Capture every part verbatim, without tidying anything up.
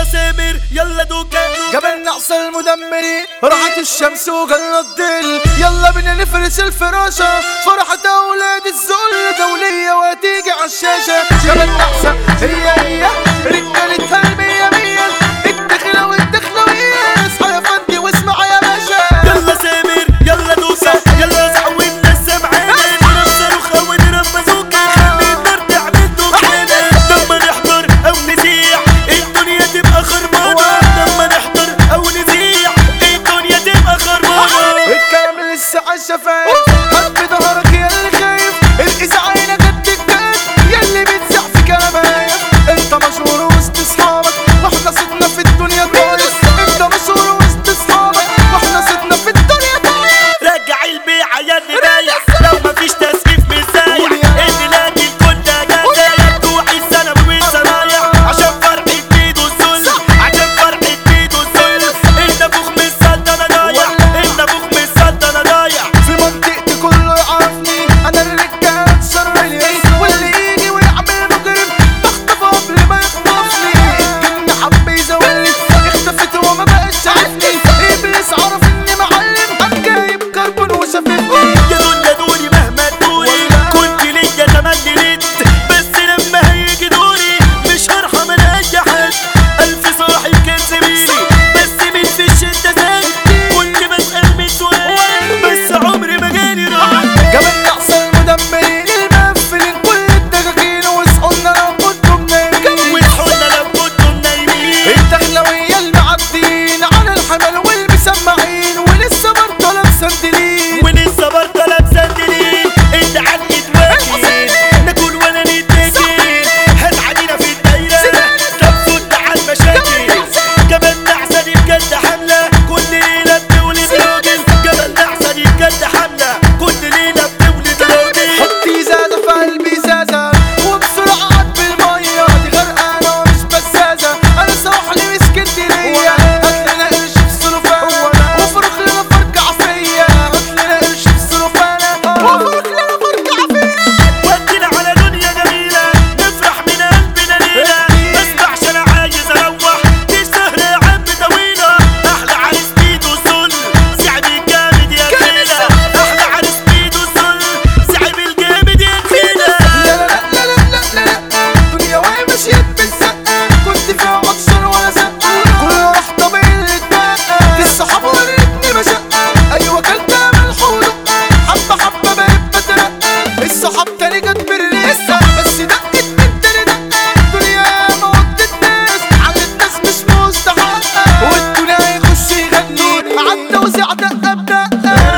سامر يلا دوكا جبل نقص المدمرين راحت الشمس وجلى الظل، يلا بينا نفرش الفراشة فرحة أولاد الذل دولية وهتيجي عالشاشة. جبل نقص هي هي رجالتها المية مية، الدخلة والدخلة وهي اصحى يا فندي واسمع يا باشا. يلا سامر يلا دوكا يلا زعونا السمعانة نرسلوا خوان رمزوكا خلي النار تعمل دوكانا. لما نحضر أو نزيع الدنيا تبقى خربانة، لما نحضر أو نزيع الدنيا تبقى خربانة. الكلام لسه عالشفايف حب ظهرك يا اللي خايف، الإذاعة عينك قد الجد ياللي بتزع في كلامك. انت مشهور وسط اصحابك واحنا صوتنا في الدنيا طاير، انت مشهور وسط اصحابك واحنا صوتنا في الدنيا طاير. رجع البيعة يا اللي بايع لو مفيش تسقيف مش زايع، اللي لاقي الكل ده جدايع توعي السنة والصنايع عشان فرحة بيدو الذل، عشان فرحة بيدو الذل. النافوخ من السلطنة ضايع، النافوخ من السلطنة ضايع. في منطقتي كله يعرفني انا الرجالة تشرني، واللي يجي ويعمل مجرم بخطفه قبل ما يخطفني. الجن حب يزولني اختفت وما بقتش شايفني، ابليس عرف اني معلم قام جايب كربون وشاففني. يا دنيا دوري مهما تدوري كنت ليا تملي ليت، بس لما هيجي دوري مش هرحم انا اي حد. الف صاحب كان زميلي بس مين في الشدة زي كنت بسأل مين سؤال بس عمري ما جالي رد. جبل نقص المدمرين المقفلين كل الدكاكين وصحولنا لو كنتم نايمين، وصحولنا لو كنتم نايمين. الدخلوية المعدين على الحمل والمسمعين ولسه برضه لابسة سندلين، ولسه برضه لابسة سندلين. انت علقة واكل ناكل ولا نتاكل، هات علينا في الدايرة طب صد على المشاكل. جبل نعسة دي بجد حملة كل ليلة بتولد راجل، جبل نعسة دي بجد حملة كل ليلة بتولد راجل. حطي ازازة في قلبي ازازة وبسرعة عد بالمية دي غرقانة ومش بزازة، انا سواحلي من اسكندرية هاتلنا قرش في سلوفانة وفرق لنا فرقع فيا، هاتلنا قرش في سلوفانة وفرق لنا فرقع فيا. ودينا على دنيا جميلة نفرح من قلبنا ليلة، مسمعش انا عايز اروح دي سهرة يا عم طويلة. احلى عريس بيدو الذل صعب الجامد يا خيلة، احلى عريس بيدو الذل صعب الجامد يا خيلة. لا لا لا لا لا لا لا الدنيا وهي مشيت بالزقة كنت فيها مكسر ولا زقة، كل واحدة باللي اتبقى الصحاب وريتني مشقة، ايوه كلت ملح ودقة حبة حبة بقيت بترقى. الصحاب تاني جت بالرقة بس دقت من تاني دقة، الدنيا موتت ناس على الناس مش مستحقة، والدنيا يخش يغني عدى وزع دقة بدقة.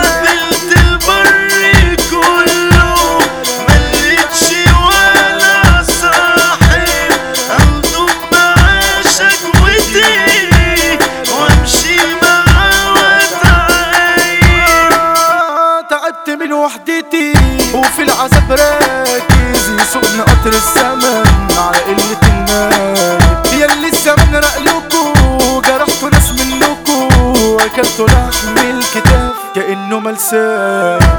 نزلت البر كله ملقتش ولا صاحب انضم مع شكوتي وامشي معاه واتعاير. تعبت من وحدتي وفي العذاب راكز يسوقني قطر الزمن على قلة الناس، ياللي الزمن رقلكوا جرحتوا ناس منكوا واكلتوا لحم الكتاف كأنه ملسان.